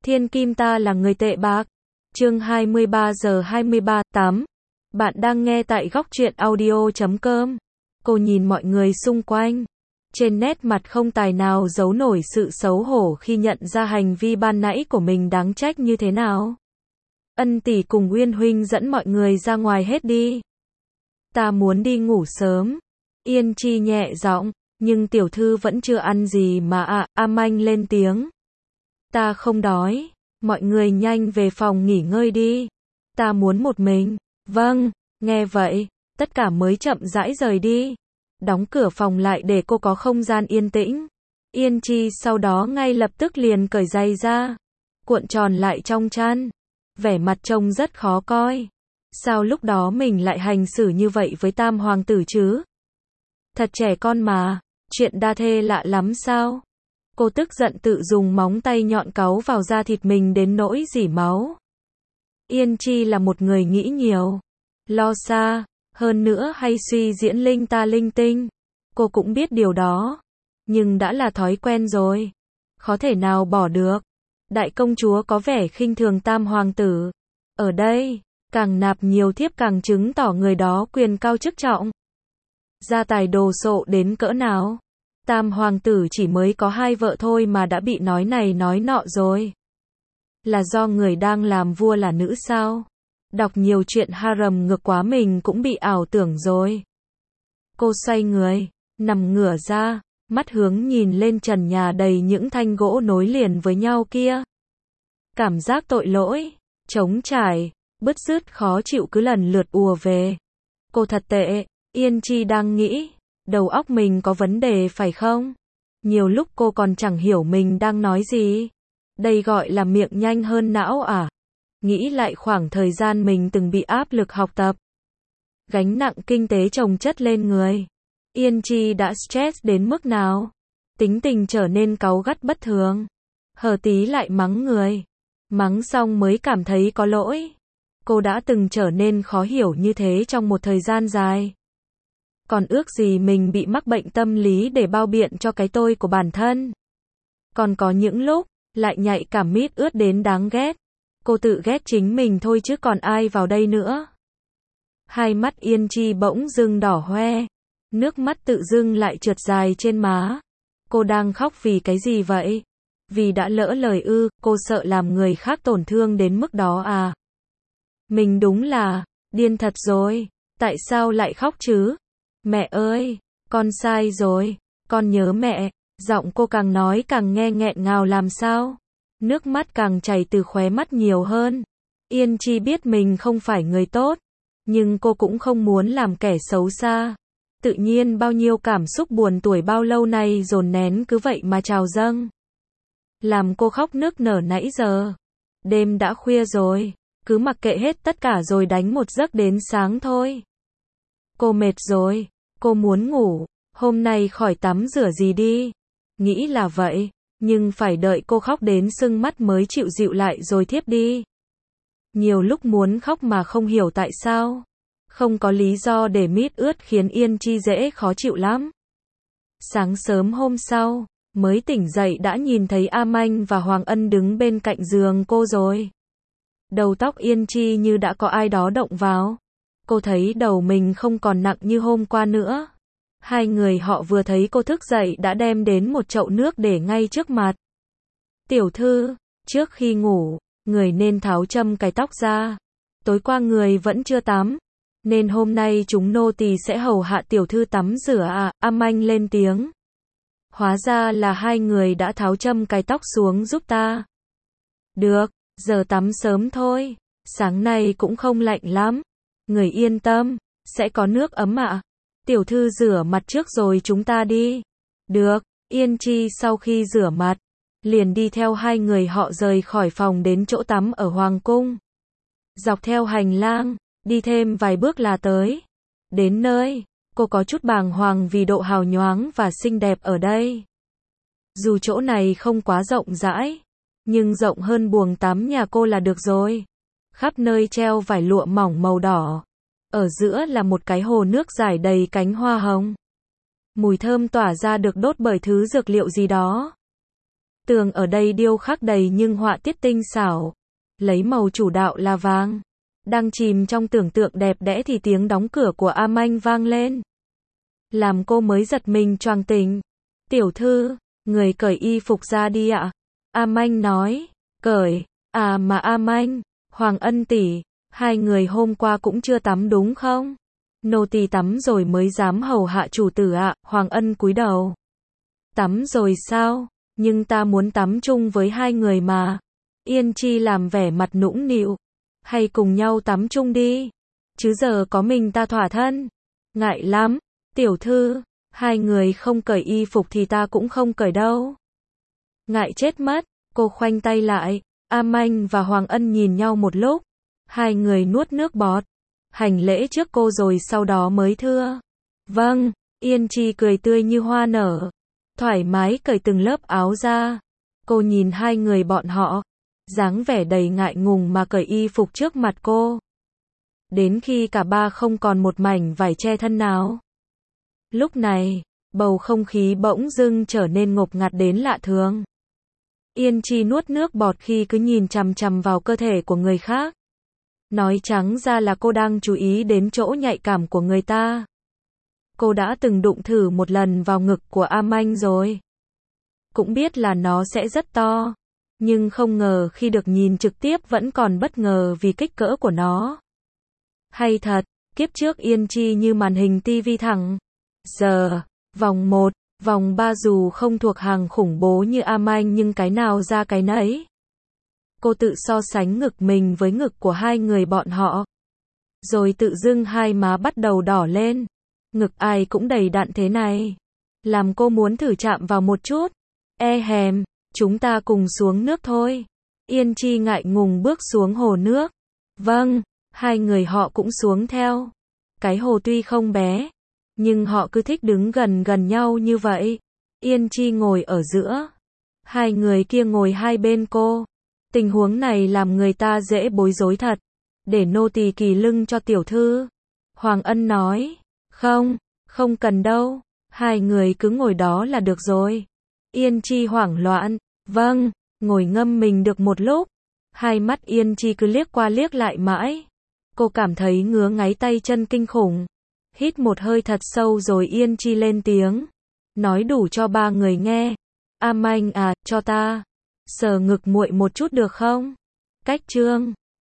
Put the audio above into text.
Thiên kim ta là người tệ bạc. Chương 23 giờ 23, 8. Bạn đang nghe tại góc truyện audio.com. Cô nhìn mọi người xung quanh. Trên nét mặt không tài nào giấu nổi sự xấu hổ khi nhận ra hành vi ban nãy của mình đáng trách như thế nào. Ân tỷ cùng Uyên huynh dẫn mọi người ra ngoài hết đi. Ta muốn đi ngủ sớm. Yên Chi nhẹ giọng, nhưng tiểu thư vẫn chưa ăn gì mà A Manh lên tiếng. Ta không đói, mọi người nhanh về phòng nghỉ ngơi đi. Ta muốn một mình. Vâng, nghe vậy, tất cả mới chậm rãi rời đi. Đóng cửa phòng lại để cô có không gian yên tĩnh. Yên Chi sau đó ngay lập tức liền cởi giày ra, cuộn tròn lại trong chăn. Vẻ mặt trông rất khó coi. Sao lúc đó mình lại hành xử như vậy với tam hoàng tử chứ? Thật trẻ con mà, chuyện đa thê lạ lắm sao? Cô tức giận tự dùng móng tay nhọn cáu vào da thịt mình đến nỗi rỉ máu. Yên Chi là một người nghĩ nhiều, lo xa, hơn nữa hay suy diễn linh ta linh tinh. Cô cũng biết điều đó, nhưng đã là thói quen rồi, khó thể nào bỏ được. Đại công chúa có vẻ khinh thường tam hoàng tử. Ở đây, càng nạp nhiều thiếp càng chứng tỏ người đó quyền cao chức trọng. Gia tài đồ sộ đến cỡ nào? Tam hoàng tử chỉ mới có 2 vợ thôi mà đã bị nói này nói nọ rồi. Là do người đang làm vua là nữ sao? Đọc nhiều chuyện harem ngược quá mình cũng bị ảo tưởng rồi. Cô xoay người, nằm ngửa ra, mắt hướng nhìn lên trần nhà đầy những thanh gỗ nối liền với nhau kia. Cảm giác tội lỗi, trống trải, bứt rứt khó chịu cứ lần lượt ùa về. Cô thật tệ, Yên Chi đang nghĩ. Đầu óc mình có vấn đề phải không? Nhiều lúc cô còn chẳng hiểu mình đang nói gì. Đây gọi là miệng nhanh hơn não à? Nghĩ lại khoảng thời gian mình từng bị áp lực học tập. Gánh nặng kinh tế chồng chất lên người. Yên Chi đã stress đến mức nào? Tính tình trở nên cáu gắt bất thường. Hờ tí lại mắng người. Mắng xong mới cảm thấy có lỗi. Cô đã từng trở nên khó hiểu như thế trong một thời gian dài. Còn ước gì mình bị mắc bệnh tâm lý để bao biện cho cái tôi của bản thân. Còn có những lúc, lại nhạy cảm mít ướt đến đáng ghét. Cô tự ghét chính mình thôi chứ còn ai vào đây nữa. Hai mắt Yên Chi bỗng dưng đỏ hoe. Nước mắt tự dưng lại trượt dài trên má. Cô đang khóc vì cái gì vậy? Vì đã lỡ lời ư, cô sợ làm người khác tổn thương đến mức đó à? Mình đúng là, điên thật rồi. Tại sao lại khóc chứ? Mẹ ơi, con sai rồi, con nhớ mẹ. Giọng cô càng nói càng nghe nghẹn ngào làm sao. Nước mắt càng chảy từ khóe mắt nhiều hơn. Yên Chi biết mình không phải người tốt, nhưng cô cũng không muốn làm kẻ xấu xa. Tự nhiên bao nhiêu cảm xúc buồn tuổi bao lâu nay dồn nén cứ vậy mà trào dâng. Làm cô khóc nức nở nãy giờ. Đêm đã khuya rồi, cứ mặc kệ hết tất cả rồi đánh một giấc đến sáng thôi. Cô mệt rồi. Cô muốn ngủ, hôm nay khỏi tắm rửa gì đi. Nghĩ là vậy, nhưng phải đợi cô khóc đến sưng mắt mới chịu dịu lại rồi thiếp đi. Nhiều lúc muốn khóc mà không hiểu tại sao. Không có lý do để mít ướt khiến Yên Chi dễ khó chịu lắm. Sáng sớm hôm sau, mới tỉnh dậy đã nhìn thấy A Manh và Hoàng Ân đứng bên cạnh giường cô rồi. Đầu tóc Yên Chi như đã có ai đó động vào. Cô thấy đầu mình không còn nặng như hôm qua nữa. Hai người họ vừa thấy cô thức dậy đã đem đến một chậu nước để ngay trước mặt. Tiểu thư, trước khi ngủ, người nên tháo châm cài tóc ra. Tối qua người vẫn chưa tắm, nên hôm nay chúng nô tỳ sẽ hầu hạ tiểu thư tắm rửa à? A Manh lên tiếng. Hóa ra là hai người đã tháo châm cài tóc xuống giúp ta. Được, giờ tắm sớm thôi. Sáng nay cũng không lạnh lắm. Người yên tâm, sẽ có nước ấm ạ. Tiểu thư rửa mặt trước rồi chúng ta đi. Được, Yên Chi sau khi rửa mặt, liền đi theo hai người họ rời khỏi phòng đến chỗ tắm ở Hoàng cung. Dọc theo hành lang, đi thêm vài bước là tới. Đến nơi, cô có chút bàng hoàng vì độ hào nhoáng và xinh đẹp ở đây. Dù chỗ này không quá rộng rãi, nhưng rộng hơn buồng tắm nhà cô là được rồi. Khắp nơi treo vải lụa mỏng màu đỏ. Ở giữa là một cái hồ nước dài đầy cánh hoa hồng. Mùi thơm tỏa ra được đốt bởi thứ dược liệu gì đó. Tường ở đây điêu khắc đầy nhưng họa tiết tinh xảo. Lấy màu chủ đạo là vàng. Đang chìm trong tưởng tượng đẹp đẽ thì tiếng đóng cửa của A Manh vang lên. Làm cô mới giật mình choàng tỉnh. Tiểu thư, người cởi y phục ra đi ạ. A Manh nói. Cởi, à mà A Manh, Hoàng Ân tỷ, hai người hôm qua cũng chưa tắm đúng không? Nô tỳ tắm rồi mới dám hầu hạ chủ tử ạ. Hoàng Ân cúi đầu. Tắm rồi sao? Nhưng ta muốn tắm chung với hai người mà. Yên Chi làm vẻ mặt nũng nịu. Hay cùng nhau tắm chung đi. Chứ giờ có mình ta thỏa thân. Ngại lắm. Tiểu thư, hai người không cởi y phục thì ta cũng không cởi đâu. Ngại chết mất. Cô khoanh tay lại. A Manh và Hoàng Ân nhìn nhau một lúc. Hai người nuốt nước bọt. Hành lễ trước cô rồi sau đó mới thưa. Vâng. Yên Chi cười tươi như hoa nở. Thoải mái cởi từng lớp áo ra. Cô nhìn hai người bọn họ. Dáng vẻ đầy ngại ngùng mà cởi y phục trước mặt cô. Đến khi cả ba không còn một mảnh vải che thân nào. Lúc này, bầu không khí bỗng dưng trở nên ngột ngạt đến lạ thường. Yên Chi nuốt nước bọt khi cứ nhìn chằm chằm vào cơ thể của người khác. Nói trắng ra là cô đang chú ý đến chỗ nhạy cảm của người ta. Cô đã từng đụng thử một lần vào ngực của A Manh rồi. Cũng biết là nó sẽ rất to. Nhưng không ngờ khi được nhìn trực tiếp vẫn còn bất ngờ vì kích cỡ của nó. Hay thật, kiếp trước Yên Chi như màn hình tivi thẳng. Giờ, vòng 1, vòng 3 dù không thuộc hàng khủng bố như A Manh nhưng cái nào ra cái nấy. Cô tự so sánh ngực mình với ngực của hai người bọn họ. Rồi tự dưng hai má bắt đầu đỏ lên. Ngực ai cũng đầy đặn thế này. Làm cô muốn thử chạm vào một chút. E hèm, chúng ta cùng xuống nước thôi. Yên Chi ngại ngùng bước xuống hồ nước. Vâng, hai người họ cũng xuống theo. Cái hồ tuy không bé, nhưng họ cứ thích đứng gần gần nhau như vậy. Yên Chi ngồi ở giữa. Hai người kia ngồi hai bên cô. Tình huống này làm người ta dễ bối rối thật. Để nô tỳ kỳ lưng cho tiểu thư. Hoàng Ân nói. Không, không cần đâu. Hai người cứ ngồi đó là được rồi. Yên Chi hoảng loạn. Vâng, ngồi ngâm mình được một lúc. Hai mắt Yên Chi cứ liếc qua liếc lại mãi. Cô cảm thấy ngứa ngáy tay chân kinh khủng. Hít một hơi thật sâu rồi Yên Chi lên tiếng. Nói đủ cho ba người nghe. A Manh à, cho ta sờ ngực muội một chút được không? Cách chương